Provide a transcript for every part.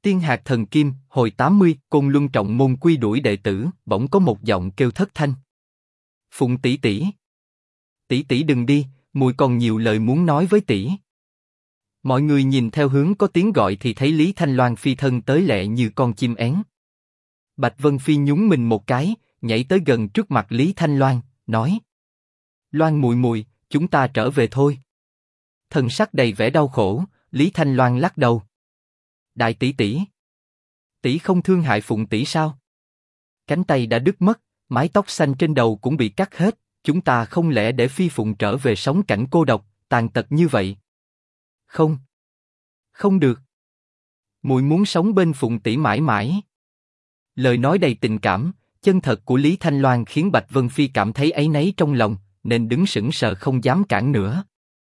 Tiên hạt thần kim, hồi 80, Côn Luân trọng môn quy đuổi đệ tử, bỗng có một giọng kêu thất thanh. Phụng tỷ tỷ. Tỷ tỷ đừng đi, muội còn nhiều lời muốn nói với tỷ. Mọi người nhìn theo hướng có tiếng gọi thì thấy Lý Thanh Loan phi thân tới lẹ như con chim én. Bạch Vân Phi nhún mình một cái, nhảy tới gần trước mặt Lý Thanh Loan, nói: Loan muội muội, chúng ta trở về thôi. Thần sắc đầy vẻ đau khổ, Lý Thanh Loan lắc đầu. Đại tỷ tỷ, tỷ không thương hại Phụng tỷ sao? Cánh tay đã đứt mất, mái tóc xanh trên đầu cũng bị cắt hết, chúng ta không lẽ để Phi Phụng trở về sống cảnh cô độc, tàn tật như vậy? Không, không được. Muội muốn sống bên Phụng tỷ mãi mãi. Lời nói đầy tình cảm, chân thật của Lý Thanh Loan khiến Bạch Vân Phi cảm thấy áy náy trong lòng, nên đứng sững sờ không dám cản nữa.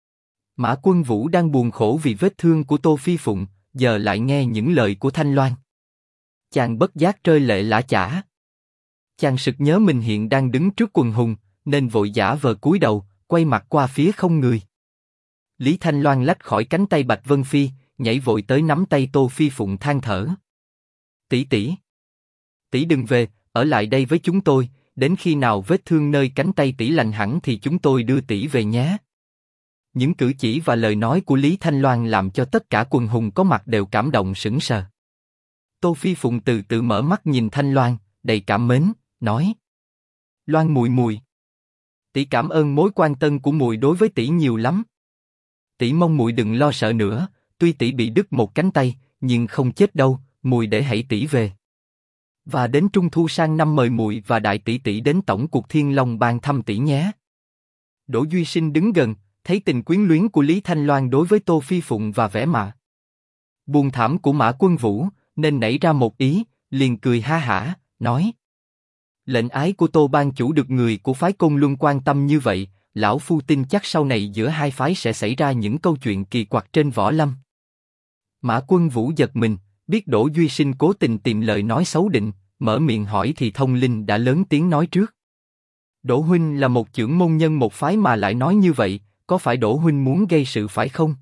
Mã Quân Vũ đang buồn khổ vì vết thương của Tô Phi Phụng, giờ lại nghe những lời của Thanh Loan. Chàng bất giác rơi lệ lã chã. Chàng sực nhớ mình hiện đang đứng trước quần hùng, nên vội giả vờ cúi đầu, quay mặt qua phía không người. Lý Thanh Loan lách khỏi cánh tay Bạch Vân Phi, nhảy vội tới nắm tay Tô Phi Phụng than thở. Tỷ tỷ, tỷ đừng về, ở lại đây với chúng tôi, đến khi nào vết thương nơi cánh tay tỷ lành hẳn thì chúng tôi đưa tỷ về nhé. Những cử chỉ và lời nói của Lý Thanh Loan làm cho tất cả quần hùng có mặt đều cảm động sững sờ. Tô Phi Phụng từ từ mở mắt nhìn Thanh Loan, đầy cảm mến, nói: Loan muội muội, tỷ cảm ơn mối quan tâm của muội đối với tỷ nhiều lắm. Tỷ mong muội đừng lo sợ nữa, tuy tỷ bị đứt một cánh tay, nhưng không chết đâu, muội để hãy tỷ về. Và đến Trung Thu sang năm mời muội và đại tỷ tỷ đến tổng cuộc Thiên Long Bang thăm tỷ nhé. Đỗ Duy Sinh đứng gần, thấy tình quyến luyến của Lý Thanh Loan đối với Tô Phi Phụng và vẻ mặt buồn thảm của Mã Quân Vũ, nên nảy ra một ý, liền cười ha hả, nói: Lệnh ái của Tô Bang chủ được người của phái Côn Luân quan tâm như vậy, lão phu tin chắc sau này giữa hai phái sẽ xảy ra những câu chuyện kỳ quặc trên võ lâm. Mã Quân Vũ giật mình, biết Đỗ Duy Sinh cố tình tìm lời nói xấu định, mở miệng hỏi thì Thông Linh đã lớn tiếng nói trước. Đỗ huynh là một trưởng môn nhân một phái mà lại nói như vậy, có phải Đỗ huynh muốn gây sự phải không?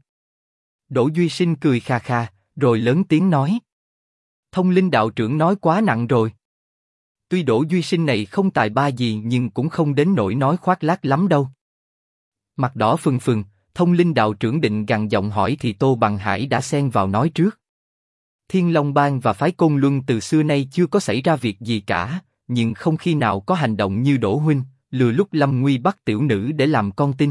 Đỗ Duy Sinh cười kha kha, rồi lớn tiếng nói: Thông Linh đạo trưởng nói quá nặng rồi. Tuy Đỗ Duy Sinh này không tài ba gì nhưng cũng không đến nỗi nói khoác lác lắm đâu. Mặt đỏ phừng phừng, Thông Linh đạo trưởng định gằn giọng hỏi thì Tô Bằng Hải đã xen vào nói trước. Thiên Long Bang và phái Côn Luân từ xưa nay chưa có xảy ra việc gì cả, nhưng không khi nào có hành động như Đỗ huynh, lừa lúc lâm nguy bắt tiểu nữ để làm con tin.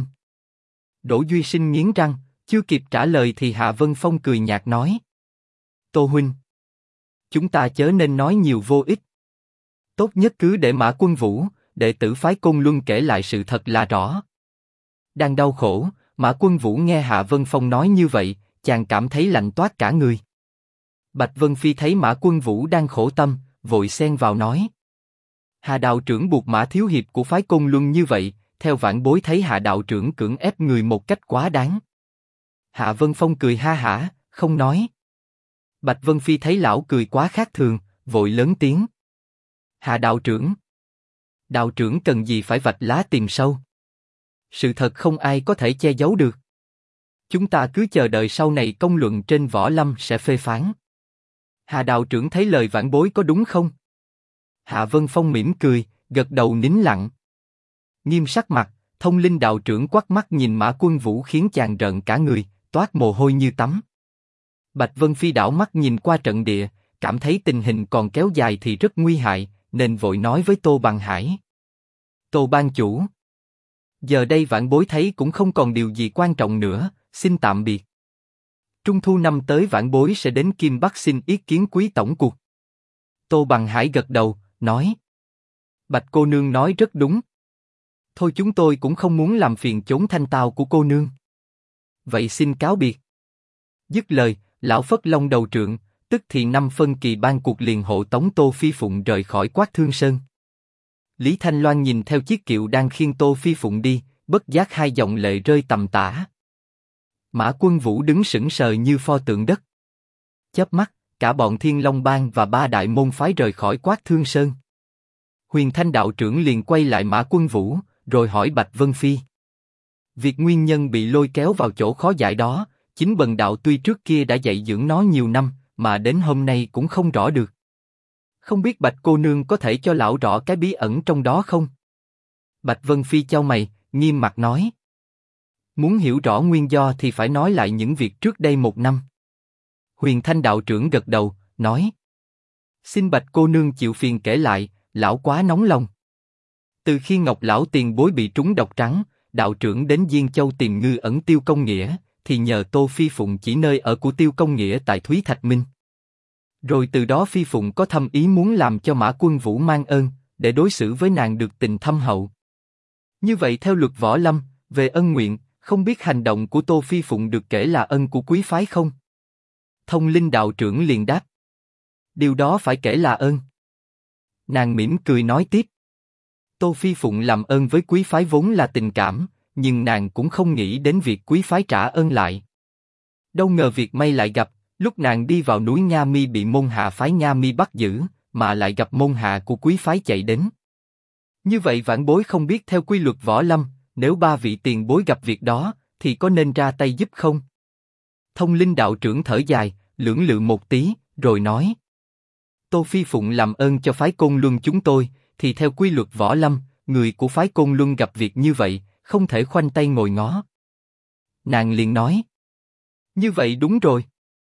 Đỗ Duy Sinh nghiến răng, chưa kịp trả lời thì Hạ Vân Phong cười nhạt nói: Tô huynh, chúng ta chớ nên nói nhiều vô ích. Tốt nhất cứ để Mã Quân Vũ, đệ tử phái Côn Luân kể lại sự thật là rõ. Đang đau khổ, Mã Quân Vũ nghe Hạ Vân Phong nói như vậy, chàng cảm thấy lạnh toát cả người. Bạch Vân Phi thấy Mã Quân Vũ đang khổ tâm, vội xen vào nói: Hạ đạo trưởng buộc Mã thiếu hiệp của phái Côn Luân như vậy, theo vãn bối thấy Hạ đạo trưởng cưỡng ép người một cách quá đáng. Hạ Vân Phong cười ha hả, không nói. Bạch Vân Phi thấy lão cười quá khác thường, vội lớn tiếng: Hạ đạo trưởng cần gì phải vạch lá tìm sâu? Sự thật không ai có thể che giấu được. Chúng ta cứ chờ đợi sau này công luận trên võ lâm sẽ phê phán. Hạ đạo trưởng thấy lời vãn bối có đúng không? Hạ Vân Phong mỉm cười, gật đầu nín lặng. Nghiêm sắc mặt, Thông Linh đạo trưởng quắt mắt nhìn Mã Quân Vũ khiến chàng rợn cả người, toát mồ hôi như tắm. Bạch Vân Phi đảo mắt nhìn qua trận địa, cảm thấy tình hình còn kéo dài thì rất nguy hại, nên vội nói với Tô Bằng Hải: Tô Bang chủ, giờ đây vãn bối thấy cũng không còn điều gì quan trọng nữa, xin tạm biệt. Trung thu năm tới vãn bối sẽ đến Kim Bắc xin ý kiến quý tổng cuộc. Tô Bằng Hải gật đầu, nói: Bạch cô nương nói rất đúng. Thôi chúng tôi cũng không muốn làm phiền chốn thanh tao của cô nương. Vậy xin cáo biệt. Dứt lời, lão phất long đầu trượng, tức thì 5 phân kỳ ban cuộc liền hộ tống Tô Phi Phụng rời khỏi Quát Thương Sơn. Lý Thanh Loan nhìn theo chiếc kiệu đang khiêng Tô Phi Phụng đi, bất giác hai dòng lệ rơi tầm tã. Mã Quân Vũ đứng sững sờ như pho tượng đất. Chớp mắt, cả bọn Thiên Long Bang và 3 đại môn phái rời khỏi Quát Thương Sơn. Huyền Thanh đạo trưởng liền quay lại Mã Quân Vũ, rồi hỏi Bạch Vân Phi: Việc nguyên nhân bị lôi kéo vào chỗ khó giải đó, chính Bần đạo tuy trước kia đã dạy dưỡng nó nhiều năm, mà đến hôm nay cũng không rõ được. Không biết Bạch cô nương có thể cho lão rõ cái bí ẩn trong đó không? Bạch Vân Phi chau mày, nghiêm mặt nói. Muốn hiểu rõ nguyên do thì phải nói lại những việc trước đây 1 năm. Huyền Thanh đạo trưởng gật đầu, nói. Xin Bạch cô nương chịu phiền kể lại, lão quá nóng lòng. Từ khi Ngọc lão tiền bối bị trúng độc trắng, đạo trưởng đến Diên Châu tìm Ngư Ẩn Tiêu Công Nghĩa, thì nhờ Tô Phi Phụng chỉ nơi ở của Tiêu Công Nghĩa tại Thúy Thạch Minh. Rồi từ đó Phi Phụng có thâm ý muốn làm cho Mã Quân Vũ mang ơn, để đối xử với nàng được tình thâm hậu. Như vậy theo luật võ lâm, về ân nguyện, không biết hành động của Tô Phi Phụng được kể là ân của quý phái không? Thông Linh đạo trưởng liền đáp. Điều đó phải kể là ơn. Nàng mỉm cười nói tiếp. Tô Phi Phụng làm ơn với quý phái vốn là tình cảm, nhưng nàng cũng không nghĩ đến việc quý phái trả ơn lại. Đâu ngờ việc may lại gặp, lúc nàng đi vào núi Nha Mi bị môn hạ phái Nha Mi bắt giữ, mà lại gặp môn hạ của quý phái chạy đến. Như vậy vãn bối không biết theo quy luật võ lâm, nếu ba vị tiền bối gặp việc đó, thì có nên ra tay giúp không? Thông Linh đạo trưởng thở dài, lưỡng lự một tí, rồi nói. Tô Phi Phụng làm ơn cho phái Côn Luân chúng tôi, thì theo quy luật võ lâm, người của phái Côn Luân gặp việc như vậy, không thể khoanh tay ngồi ngó. Nàng liền nói. Như vậy đúng rồi.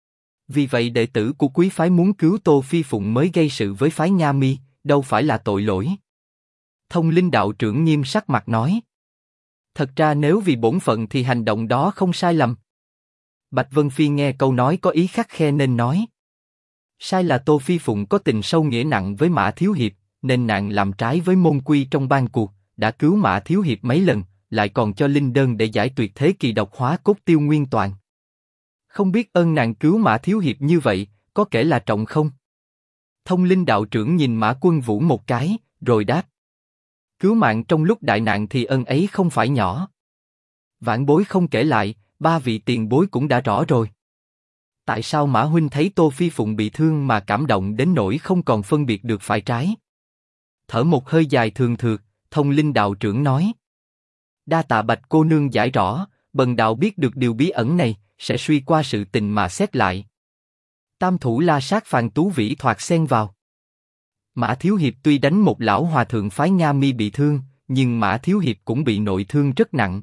Vì vậy đệ tử của quý phái muốn cứu Tô Phi Phụng mới gây sự với phái Nha Mi, đâu phải là tội lỗi. Thông Linh đạo trưởng nghiêm sắc mặt nói. Thật ra nếu vì bổn phận thì hành động đó không sai lầm. Bạch Vân Phi nghe câu nói có ý khắt khe nên nói. Sai là Tô Phi Phụng có tình sâu nghĩa nặng với Mã Thiếu Hiệp, nên nàng làm trái với môn quy trong ban cuộc, đã cứu Mã Thiếu Hiệp mấy lần, lại còn cho linh đơn để giải tuyệt thế kỳ độc hóa cốt tiêu nguyên toàn. Không biết ơn nàng cứu Mã Thiếu Hiệp như vậy, có kể là trọng không? Thông Linh đạo trưởng nhìn Mã Quân Vũ một cái, rồi đáp. Cứu mạng trong lúc đại nạn thì ân ấy không phải nhỏ. Vãn bối không kể lại, ba vị tiền bối cũng đã rõ rồi. Tại sao Mã huynh thấy Tô Phi Phụng bị thương mà cảm động đến nỗi không còn phân biệt được phải trái? Thở một hơi dài thường thượt, Thông Linh đạo trưởng nói. Đa tạ Bạch cô nương giải rõ, bần đạo biết được điều bí ẩn này, sẽ suy qua sự tình mà xét lại. Tam thủ la sát Phàn Tú Vĩ thoạt xen vào. Mã Thiếu Hiệp tuy đánh một lão hòa thượng phái Nha Mi bị thương, nhưng Mã Thiếu Hiệp cũng bị nội thương rất nặng.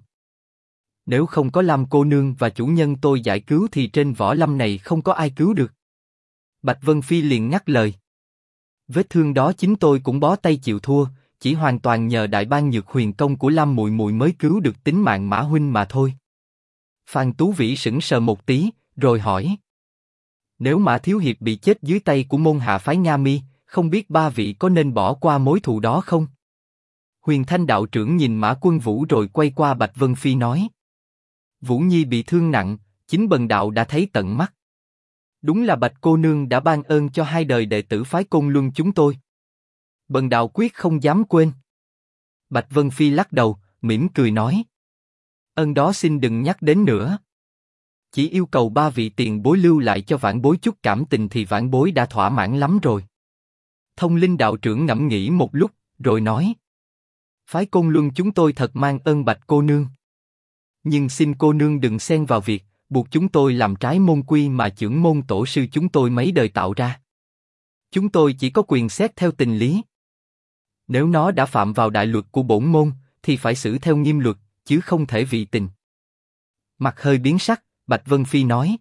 Nếu không có Lam cô nương và chủ nhân tôi giải cứu thì trên võ lâm này không có ai cứu được. Bạch Vân Phi liền ngắt lời. Vết thương đó chính tôi cũng bó tay chịu thua, chỉ hoàn toàn nhờ đại ban nhược huyền công của Lam muội muội mới cứu được tính mạng Mã huynh mà thôi. Phàn Tú Vĩ sững sờ một tí, rồi hỏi. Nếu Mã Thiếu Hiệp bị chết dưới tay của môn hạ phái Nha Mi, không biết ba vị có nên bỏ qua mối thù đó không? Huyền Thanh đạo trưởng nhìn Mã Quân Vũ rồi quay qua Bạch Vân Phi nói. Vũ Nhi bị thương nặng, chính bần đạo đã thấy tận mắt. Đúng là Bạch cô nương đã ban ơn cho hai đời đệ tử phái Côn Luân chúng tôi. Bần đạo quyết không dám quên. Bạch Vân Phi lắc đầu, mỉm cười nói. Ơn đó xin đừng nhắc đến nữa. Chỉ yêu cầu ba vị tiền bối lưu lại cho vãn bối chút cảm tình thì vãn bối đã thỏa mãn lắm rồi. Thông Linh đạo trưởng ngẫm nghĩ một lúc, rồi nói. Phái Côn Luân chúng tôi thật mang ơn Bạch cô nương. Nhưng xin cô nương đừng xen vào việc, buộc chúng tôi làm trái môn quy mà chưởng môn tổ sư chúng tôi mấy đời tạo ra. Chúng tôi chỉ có quyền xét theo tình lý. Nếu nó đã phạm vào đại luật của bổn môn, thì phải xử theo nghiêm luật, chứ không thể vì tình. Mặt hơi biến sắc, Bạch Vân Phi nói.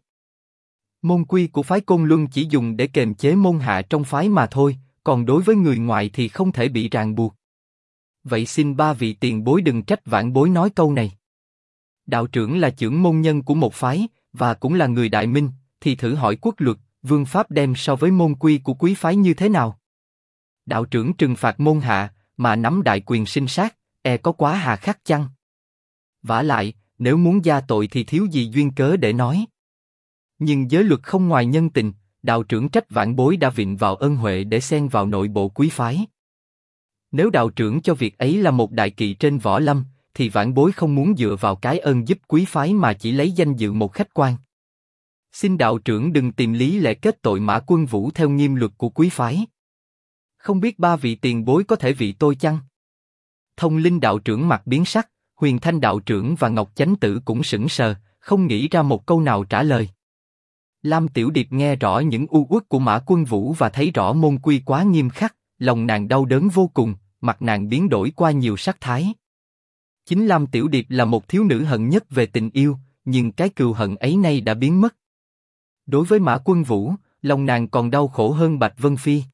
Môn quy của phái Côn Luân chỉ dùng để kềm chế môn hạ trong phái mà thôi, còn đối với người ngoài thì không thể bị ràng buộc. Vậy xin ba vị tiền bối đừng trách vãn bối nói câu này. Đạo trưởng là trưởng môn nhân của một phái, và cũng là người đại minh, thì thử hỏi quốc luật, vương pháp đem so với môn quy của quý phái như thế nào? Đạo trưởng trừng phạt môn hạ, mà nắm đại quyền sinh sát, có quá hà khắc chăng? Vả lại, nếu muốn gia tội thì thiếu gì duyên cớ để nói. Nhưng giới luật không ngoài nhân tình, đạo trưởng trách vãn bối đã vịn vào ân huệ để xen vào nội bộ quý phái. Nếu đạo trưởng cho việc ấy là một đại kỵ trên võ lâm, thì vãn bối không muốn dựa vào cái ơn giúp quý phái mà chỉ lấy danh dự một khách quan. Xin đạo trưởng đừng tìm lý lẽ kết tội Mã Quân Vũ theo nghiêm luật của quý phái. Không biết ba vị tiền bối có thể vị tôi chăng? Thông Linh đạo trưởng mặt biến sắc, Huyền Thanh đạo trưởng và Ngọc Chánh Tử cũng sững sờ, không nghĩ ra một câu nào trả lời. Lam Tiểu Điệp nghe rõ những u uất của Mã Quân Vũ và thấy rõ môn quy quá nghiêm khắc, lòng nàng đau đớn vô cùng, mặt nàng biến đổi qua nhiều sắc thái. Chính Lam Tiểu Điệp là một thiếu nữ hận nhất về tình yêu, nhưng cái cừu hận ấy nay đã biến mất. Đối với Mã Quân Vũ, lòng nàng còn đau khổ hơn Bạch Vân Phi.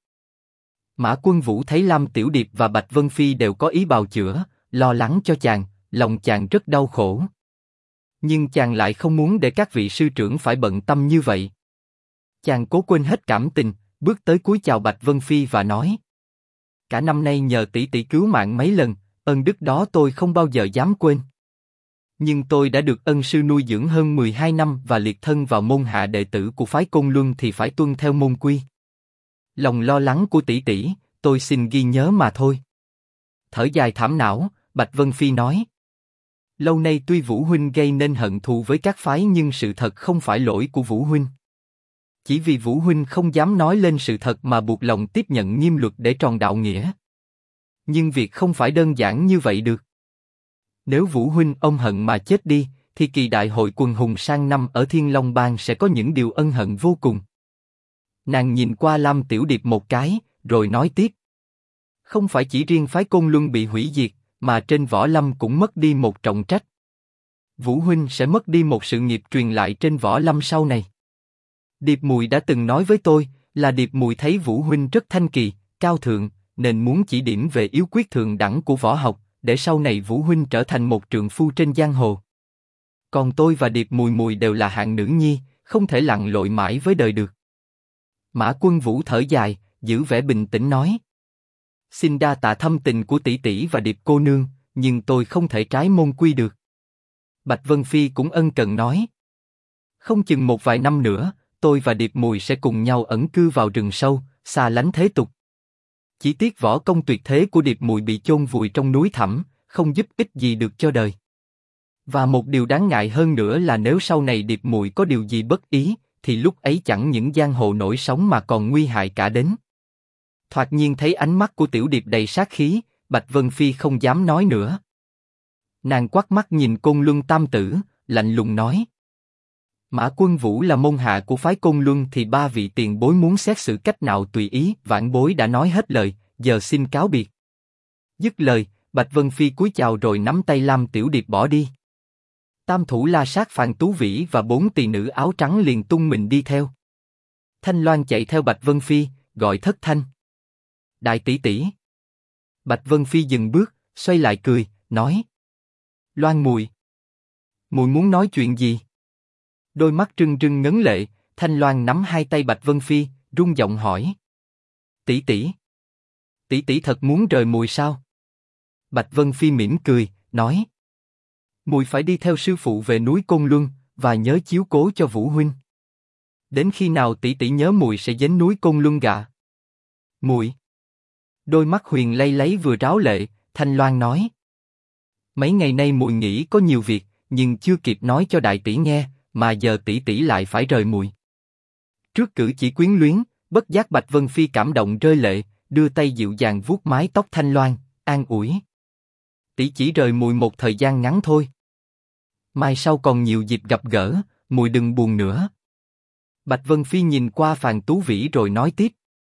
Mã Quân Vũ thấy Lam Tiểu Điệp và Bạch Vân Phi đều có ý bào chữa, lo lắng cho chàng, lòng chàng rất đau khổ. Nhưng chàng lại không muốn để các vị sư trưởng phải bận tâm như vậy. Chàng cố quên hết cảm tình, bước tới cúi chào Bạch Vân Phi và nói: cả năm nay nhờ tỷ tỷ cứu mạng mấy lần, ơn đức đó tôi không bao giờ dám quên. Nhưng tôi đã được ân sư nuôi dưỡng hơn 12 năm và liệt thân vào môn hạ đệ tử của phái Côn Luân thì phải tuân theo môn quy. Lòng lo lắng của tỷ tỷ, tôi xin ghi nhớ mà thôi. Thở dài thảm não, Bạch Vân Phi nói: lâu nay tuy Vũ huynh gây nên hận thù với các phái nhưng sự thật không phải lỗi của Vũ huynh. Chỉ vì Vũ huynh không dám nói lên sự thật mà buộc lòng tiếp nhận nghiêm luật để tròn đạo nghĩa. Nhưng việc không phải đơn giản như vậy được. Nếu Vũ huynh ôm hận mà chết đi, thì kỳ đại hội quần hùng sang năm ở Thiên Long Bang sẽ có những điều ân hận vô cùng. Nàng nhìn qua Lam Tiểu Điệp một cái, rồi nói tiếp: không phải chỉ riêng phái Côn Luân bị hủy diệt, mà trên võ lâm cũng mất đi một trọng trách. Vũ huynh sẽ mất đi một sự nghiệp truyền lại trên võ lâm sau này. Điệp Mùi đã từng nói với tôi, là Điệp Mùi thấy Vũ huynh rất thanh kỳ, cao thượng, nên muốn chỉ điểm về yếu quyết thượng đẳng của võ học, để sau này Vũ huynh trở thành một trượng phu trên giang hồ. Còn tôi và Điệp Mùi Mùi đều là hạng nữ nhi, không thể lặn lội mãi với đời được. Mã Quân Vũ thở dài, giữ vẻ bình tĩnh nói: xin đa tạ thâm tình của tỷ tỷ và Điệp cô nương, nhưng tôi không thể trái môn quy được. Bạch Vân Phi cũng ân cần nói: không chừng một vài năm nữa, tôi và Điệp Mùi sẽ cùng nhau ẩn cư vào rừng sâu, xa lánh thế tục. Chỉ tiếc võ công tuyệt thế của Điệp Mùi bị chôn vùi trong núi thẳm, không giúp ích gì được cho đời. Và một điều đáng ngại hơn nữa là nếu sau này Điệp Mùi có điều gì bất ý, thì lúc ấy chẳng những giang hồ nổi sóng mà còn nguy hại cả đến. Thoạt nhiên thấy ánh mắt của Tiểu Điệp đầy sát khí, Bạch Vân Phi không dám nói nữa. Nàng quắt mắt nhìn Côn Luân Tam Tử, lạnh lùng nói: Mã Quân Vũ là môn hạ của phái Côn Luân thì ba vị tiền bối muốn xét xử cách nào tùy ý, vãn bối đã nói hết lời, giờ xin cáo biệt. Dứt lời, Bạch Vân Phi cúi chào rồi nắm tay Lam Tiểu Điệp bỏ đi. Tam thủ La Sát Phan Tú Vĩ và 4 tỳ nữ áo trắng liền tung mình đi theo. Thanh Loan chạy theo Bạch Vân Phi, gọi thất thanh: đại tỷ tỷ. Bạch Vân Phi dừng bước, xoay lại cười, nói: Loan Mùi, Mùi muốn nói chuyện gì? Đôi mắt trưng trưng ngấn lệ, Thanh Loan nắm hai tay Bạch Vân Phi, rung giọng hỏi: tỷ tỷ, tỷ tỷ thật muốn rời Mùi sao? Bạch Vân Phi mỉm cười, nói: Mùi phải đi theo sư phụ về núi Côn Luân và nhớ chiếu cố cho Vũ huynh. Đến khi nào tỷ tỷ nhớ Mùi sẽ đến núi Côn Luân gạ? Mùi. Đôi mắt Huyền lay lấy vừa ráo lệ, Thanh Loan nói: mấy ngày nay Mùi nghĩ có nhiều việc, nhưng chưa kịp nói cho đại tỷ nghe, mà giờ tỷ tỷ lại phải rời Mùi. Trước cử chỉ quyến luyến, bất giác Bạch Vân Phi cảm động rơi lệ, đưa tay dịu dàng vuốt mái tóc Thanh Loan, an ủi: tỷ chỉ rời Mùi một thời gian ngắn thôi. Mai sau còn nhiều dịp gặp gỡ, Mùi đừng buồn nữa. Bạch Vân Phi nhìn qua Phan Tú Vĩ rồi nói tiếp: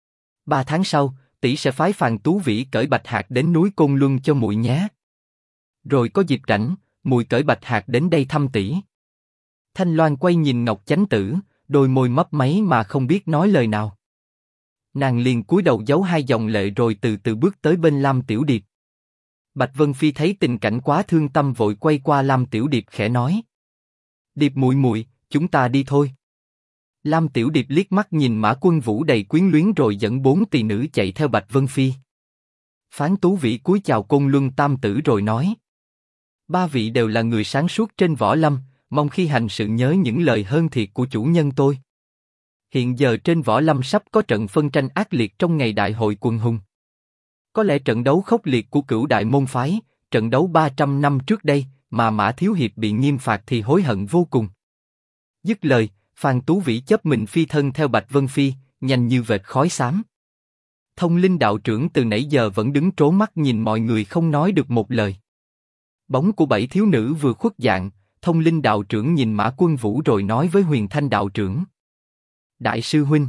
3 tháng sau, tỷ sẽ phái Phan Tú Vĩ cởi Bạch Hạc đến núi Côn Luân cho Mùi nhé. Rồi có dịp rảnh, Mùi cởi Bạch Hạc đến đây thăm tỷ. Thanh Loan quay nhìn Ngọc Chánh Tử, đôi môi mấp máy mà không biết nói lời nào. Nàng liền cúi đầu giấu hai dòng lệ rồi từ từ bước tới bên Lam Tiểu Điệp. Bạch Vân Phi thấy tình cảnh quá thương tâm vội quay qua Lam Tiểu Điệp khẽ nói: Điệp muội muội, chúng ta đi thôi. Lam Tiểu Điệp liếc mắt nhìn Mã Quân Vũ đầy quyến luyến rồi dẫn 4 tỳ nữ chạy theo Bạch Vân Phi. Phán Tú Vĩ cúi chào Côn Luân Tam Tử rồi nói: 3 vị đều là người sáng suốt trên võ lâm, mong khi hành sự nhớ những lời hơn thiệt của chủ nhân tôi. Hiện giờ trên võ lâm sắp có trận phân tranh ác liệt trong ngày đại hội quần hùng. Có lẽ trận đấu khốc liệt của Cửu Đại môn phái, trận đấu 300 năm trước đây, mà Mã Thiếu Hiệp bị nghiêm phạt thì hối hận vô cùng. Dứt lời, Phan Tú Vĩ chớp mình phi thân theo Bạch Vân Phi, nhanh như vệt khói xám. Thông Linh đạo trưởng từ nãy giờ vẫn đứng trố mắt nhìn mọi người không nói được một lời. Bóng của 7 thiếu nữ vừa khuất dạng, Thông Linh đạo trưởng nhìn Mã Quân Vũ rồi nói với Huyền Thanh đạo trưởng: Đại sư huynh.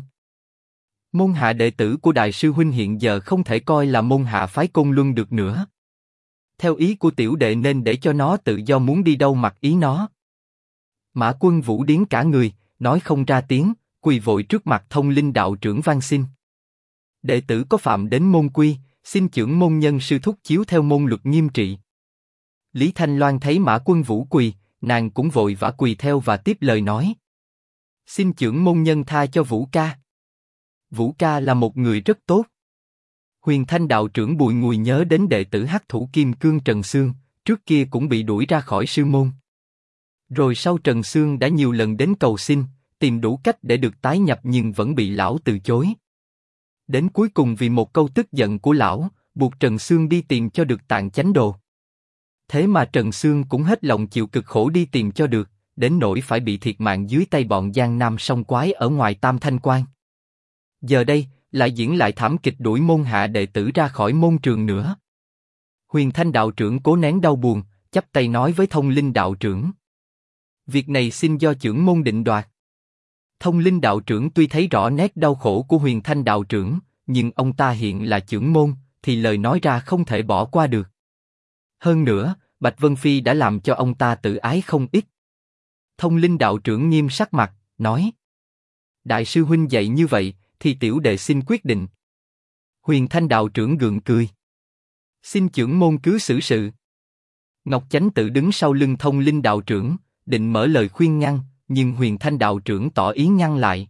Môn hạ đệ tử của đại sư huynh hiện giờ không thể coi là môn hạ phái Côn Luân được nữa. Theo ý của tiểu đệ nên để cho nó tự do muốn đi đâu mặc ý nó. Mã Quân Vũ điếng cả người, nói không ra tiếng, quỳ vội trước mặt Thông Linh đạo trưởng van xin. Đệ tử có phạm đến môn quy, xin chưởng môn nhân sư thúc chiếu theo môn luật nghiêm trị. Lý Thanh Loan thấy Mã Quân Vũ quỳ, nàng cũng vội vã quỳ theo và tiếp lời nói. Xin chưởng môn nhân tha cho Vũ ca. Vũ ca là một người rất tốt. Huyền Thanh đạo trưởng bùi ngùi nhớ đến đệ tử Hắc Thủ Kim Cương Trần Xương, trước kia cũng bị đuổi ra khỏi sư môn. Rồi sau Trần Xương đã nhiều lần đến cầu xin, tìm đủ cách để được tái nhập nhưng vẫn bị lão từ chối. Đến cuối cùng vì một câu tức giận của lão, buộc Trần Xương đi tìm cho được Tạng Chánh Đồ. Thế mà Trần Xương cũng hết lòng chịu cực khổ đi tìm cho được, đến nỗi phải bị thiệt mạng dưới tay bọn Giang Nam song quái ở ngoài Tam Thanh Quan. Giờ đây, lại diễn lại thảm kịch đuổi môn hạ đệ tử ra khỏi môn trường nữa. Huyền Thanh đạo trưởng cố nén đau buồn, chắp tay nói với Thông Linh đạo trưởng. Việc này xin do trưởng môn định đoạt. Thông Linh đạo trưởng tuy thấy rõ nét đau khổ của Huyền Thanh đạo trưởng, nhưng ông ta hiện là trưởng môn, thì lời nói ra không thể bỏ qua được. Hơn nữa, Bạch Vân Phi đã làm cho ông ta tự ái không ít. Thông Linh đạo trưởng nghiêm sắc mặt, nói: Đại sư huynh dạy như vậy, thì tiểu đệ xin quyết định. Huyền Thanh đạo trưởng gượng cười. Xin trưởng môn cứ xử sự. Ngọc Chánh tự đứng sau lưng Thông Linh đạo trưởng, định mở lời khuyên ngăn, nhưng Huyền Thanh đạo trưởng tỏ ý ngăn lại.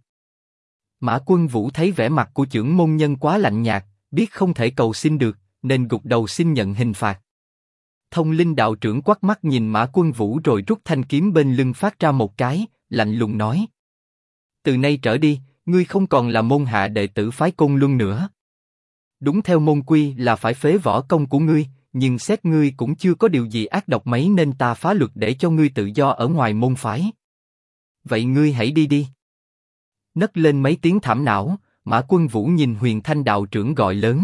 Mã Quân Vũ thấy vẻ mặt của trưởng môn nhân quá lạnh nhạt, biết không thể cầu xin được, nên gục đầu xin nhận hình phạt. Thông Linh đạo trưởng quắc mắt nhìn Mã Quân Vũ rồi rút thanh kiếm bên lưng phát ra một cái, lạnh lùng nói: Từ nay trở đi, ngươi không còn là môn hạ đệ tử phái Côn Luân nữa. Đúng theo môn quy là phải phế võ công của ngươi, nhưng xét ngươi cũng chưa có điều gì ác độc mấy nên ta phá luật để cho ngươi tự do ở ngoài môn phái. Vậy ngươi hãy đi đi. Nấc lên mấy tiếng thảm não, Mã Quân Vũ nhìn Huyền Thanh đạo trưởng gọi lớn: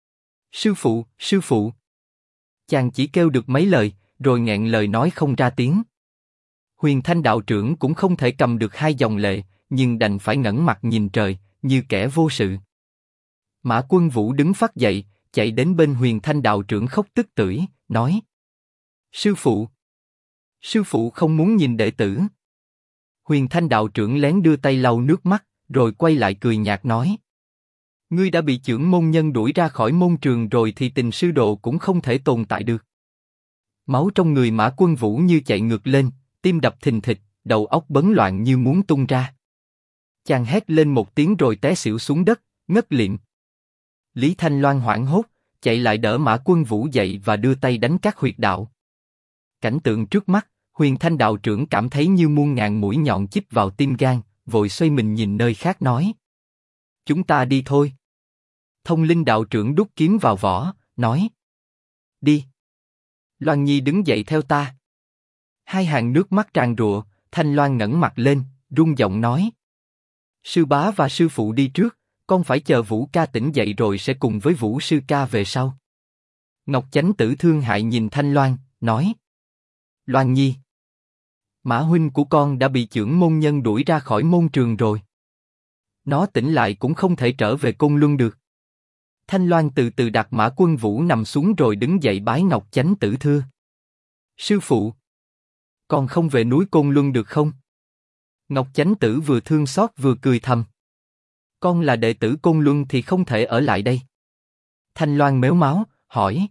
Sư phụ, sư phụ. Chàng chỉ kêu được mấy lời, rồi nghẹn lời nói không ra tiếng. Huyền Thanh đạo trưởng cũng không thể cầm được hai dòng lệ, nhưng đành phải ngẩng mặt nhìn trời, như kẻ vô sự. Mã Quân Vũ đứng phắt dậy, chạy đến bên Huyền Thanh đạo trưởng khóc tức tưởi, nói: Sư phụ, sư phụ không muốn nhìn đệ tử. Huyền Thanh đạo trưởng lén đưa tay lau nước mắt, rồi quay lại cười nhạt nói: Ngươi đã bị trưởng môn nhân đuổi ra khỏi môn trường rồi thì tình sư đồ cũng không thể tồn tại được. Máu trong người Mã Quân Vũ như chạy ngược lên, tim đập thình thịch, đầu óc bấn loạn như muốn tung ra. Chàng hét lên một tiếng rồi té xỉu xuống đất, ngất lịm. Lý Thanh Loan hoảng hốt, chạy lại đỡ Mã Quân Vũ dậy và đưa tay đánh các huyệt đạo. Cảnh tượng trước mắt, Huyền Thanh đạo trưởng cảm thấy như muôn ngàn mũi nhọn chích vào tim gan, vội xoay mình nhìn nơi khác nói: Chúng ta đi thôi. Thông Linh đạo trưởng đút kiếm vào vỏ, nói: Đi. Loan Nhi đứng dậy theo ta. Hai hàng nước mắt tràn rụa, Thanh Loan ngẩng mặt lên, run giọng nói: Sư bá và sư phụ đi trước, con phải chờ Vũ ca tỉnh dậy rồi sẽ cùng với Vũ sư ca về sau. Ngọc Chánh tử thương hại nhìn Thanh Loan, nói: Loan Nhi, Mã huynh của con đã bị chưởng môn nhân đuổi ra khỏi môn trường rồi. Nó tỉnh lại cũng không thể trở về Côn Luân được. Thanh Loan từ từ đặt Mã Quân Vũ nằm xuống rồi đứng dậy bái Ngọc Chánh tử thưa: Sư phụ, con không về núi Côn Luân được không? Ngọc Chánh tử vừa thương xót vừa cười thầm: Con là đệ tử Côn Luân thì không thể ở lại đây. Thanh Loan mếu máo, hỏi: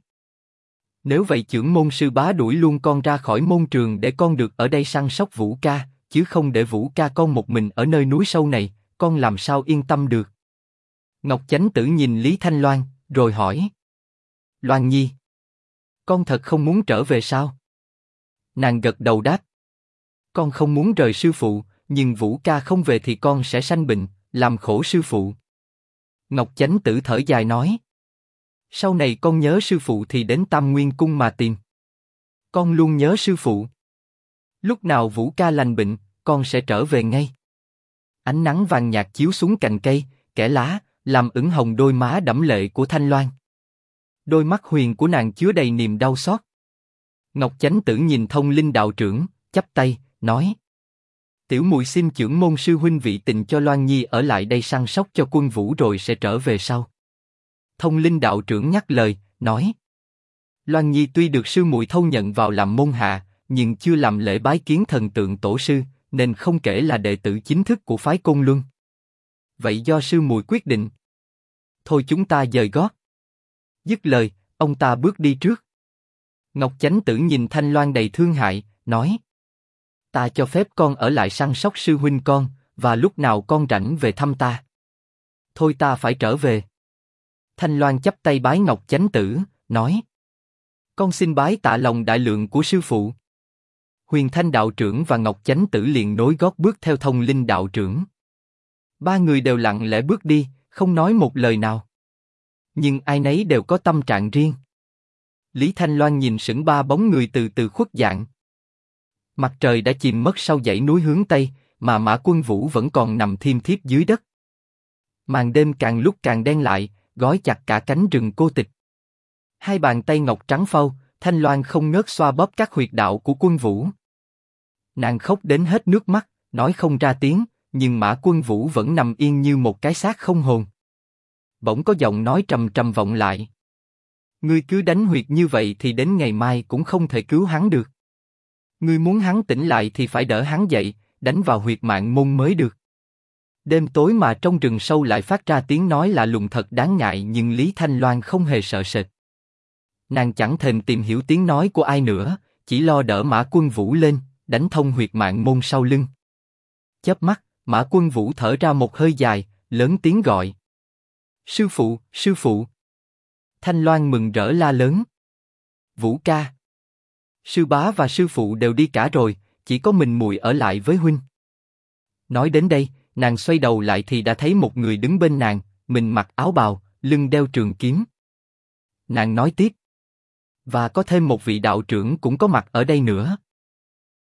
Nếu vậy chưởng môn sư bá đuổi luôn con ra khỏi môn trường để con được ở đây săn sóc Vũ ca, chứ không để Vũ ca con một mình ở nơi núi sâu này, con làm sao yên tâm được? Ngọc Chánh tử nhìn Lý Thanh Loan, rồi hỏi: Loan Nhi, con thật không muốn trở về sao? Nàng gật đầu đáp: Con không muốn rời sư phụ, nhưng Vũ ca không về thì con sẽ sanh bệnh, làm khổ sư phụ. Ngọc Chánh tử thở dài nói: Sau này con nhớ sư phụ thì đến Tam Nguyên cung mà tìm. Con luôn nhớ sư phụ. Lúc nào Vũ ca lành bệnh, con sẽ trở về ngay. Ánh nắng vàng nhạt chiếu xuống cành cây, kẽ lá, làm ửng hồng đôi má đẫm lệ của Thanh Loan. Đôi mắt huyền của nàng chứa đầy niềm đau xót. Ngọc Chánh tử nhìn Thông Linh đạo trưởng, chắp tay, nói: Tiểu muội xin chưởng môn sư huynh vị tình cho Loan Nhi ở lại đây săn sóc cho quân vũ rồi sẽ trở về sau. Thông Linh đạo trưởng nhắc lời, nói. Loan Nhi tuy được sư muội thâu nhận vào làm môn hạ, nhưng chưa làm lễ bái kiến thần tượng tổ sư, nên không kể là đệ tử chính thức của phái Côn Luân. Vậy do sư muội quyết định. Thôi chúng ta dời gót. Dứt lời, ông ta bước đi trước. Ngọc Chánh Tử nhìn Thanh Loan đầy thương hại, nói. Ta cho phép con ở lại săn sóc sư huynh con, và lúc nào con rảnh về thăm ta. Thôi ta phải trở về. Thanh Loan chắp tay bái Ngọc Chánh Tử, nói. Con xin bái tạ lòng đại lượng của sư phụ. Huyền Thanh đạo trưởng và Ngọc Chánh Tử liền nối gót bước theo Thông Linh đạo trưởng. Ba người đều lặng lẽ bước đi, không nói một lời nào. Nhưng ai nấy đều có tâm trạng riêng. Lý Thanh Loan nhìn sững ba bóng người từ từ khuất dạng. Mặt trời đã chìm mất sau dãy núi hướng tây, mà Mã Quân Vũ vẫn còn nằm thiêm thiếp dưới đất. Màn đêm càng lúc càng đen lại, gói chặt cả cánh rừng cô tịch. Hai bàn tay ngọc trắng phau, Thanh Loan không ngớt xoa bóp các huyệt đạo của Quân Vũ. Nàng khóc đến hết nước mắt, nói không ra tiếng, nhưng Mã Quân Vũ vẫn nằm yên như một cái xác không hồn. Bỗng có giọng nói trầm trầm vọng lại. Ngươi cứ đánh huyệt như vậy thì đến ngày mai cũng không thể cứu hắn được. Ngươi muốn hắn tỉnh lại thì phải đỡ hắn dậy, đánh vào huyệt mạng môn mới được. Đêm tối mà trong rừng sâu lại phát ra tiếng nói lạ lùng thật đáng ngại, nhưng Lý Thanh Loan không hề sợ sệt. Nàng chẳng thèm tìm hiểu tiếng nói của ai nữa, chỉ lo đỡ Mã Quân Vũ lên, đánh thông huyệt mạng môn sau lưng. Chớp mắt, Mã Quân Vũ thở ra một hơi dài, lớn tiếng gọi. Sư phụ, sư phụ. Thanh Loan mừng rỡ la lớn. Vũ ca. Sư bá và sư phụ đều đi cả rồi, chỉ có mình muội ở lại với huynh. Nói đến đây, nàng xoay đầu lại thì đã thấy một người đứng bên nàng, mình mặc áo bào, lưng đeo trường kiếm. Nàng nói tiếp. Và có thêm một vị đạo trưởng cũng có mặt ở đây nữa.